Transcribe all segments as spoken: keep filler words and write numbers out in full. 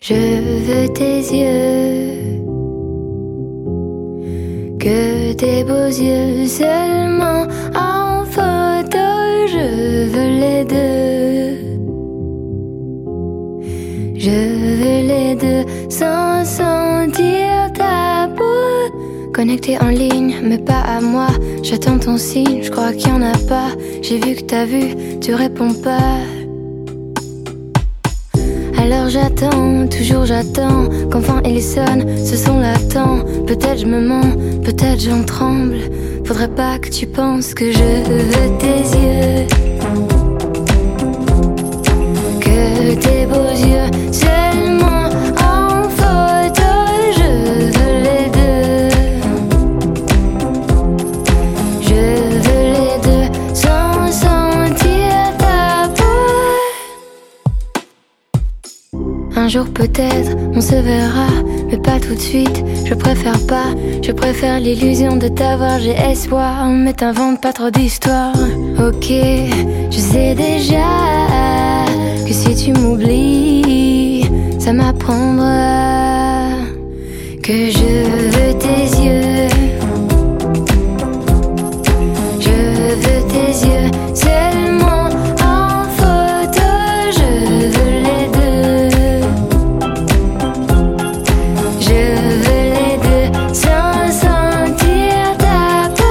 Je veux tes yeux, que tes beaux yeux seulement en photo. Je veux les deux, je veux les deux sans sentir ta peau. Connecté en ligne, mais pas à moi. J'attends ton signe, je crois qu'il y en a pas. J'ai vu que t'as vu, tu réponds pas. Alors j'attends, toujours j'attends qu'enfin il sonne, ce son l'attend. Peut-être je me mens, peut-être j'en tremble. Faudrait pas que tu penses que je veux tes yeux, que tes beaux yeux seulement en photo. Je veux les deux, je veux les deux sans sentir ta peau. Un jour peut-être on se verra, mais pas tout de suite, je préfère pas. Je préfère l'illusion de t'avoir, j'ai espoir. Mais t'inventes pas trop d'histoires. Ok, je sais déjà que si tu m'oublies, ça m'apprendra que je veux tes yeux, je veux tes yeux seulement en photo. Je veux les deux, je veux les deux sans sentir ta peau.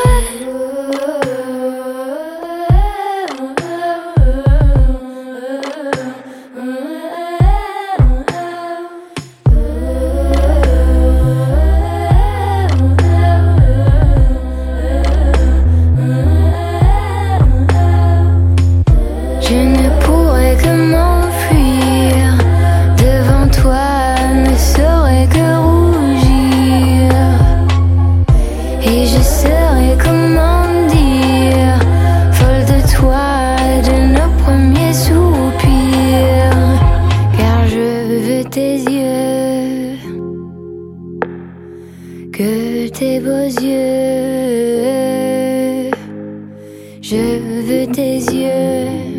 Je ne pourrais que m'enfuir devant toi, ne saurais que rougir. Et je serais, comment dire, folle de toi, de nos premiers soupirs. Car je veux tes yeux, que tes beaux yeux. Je veux tes yeux,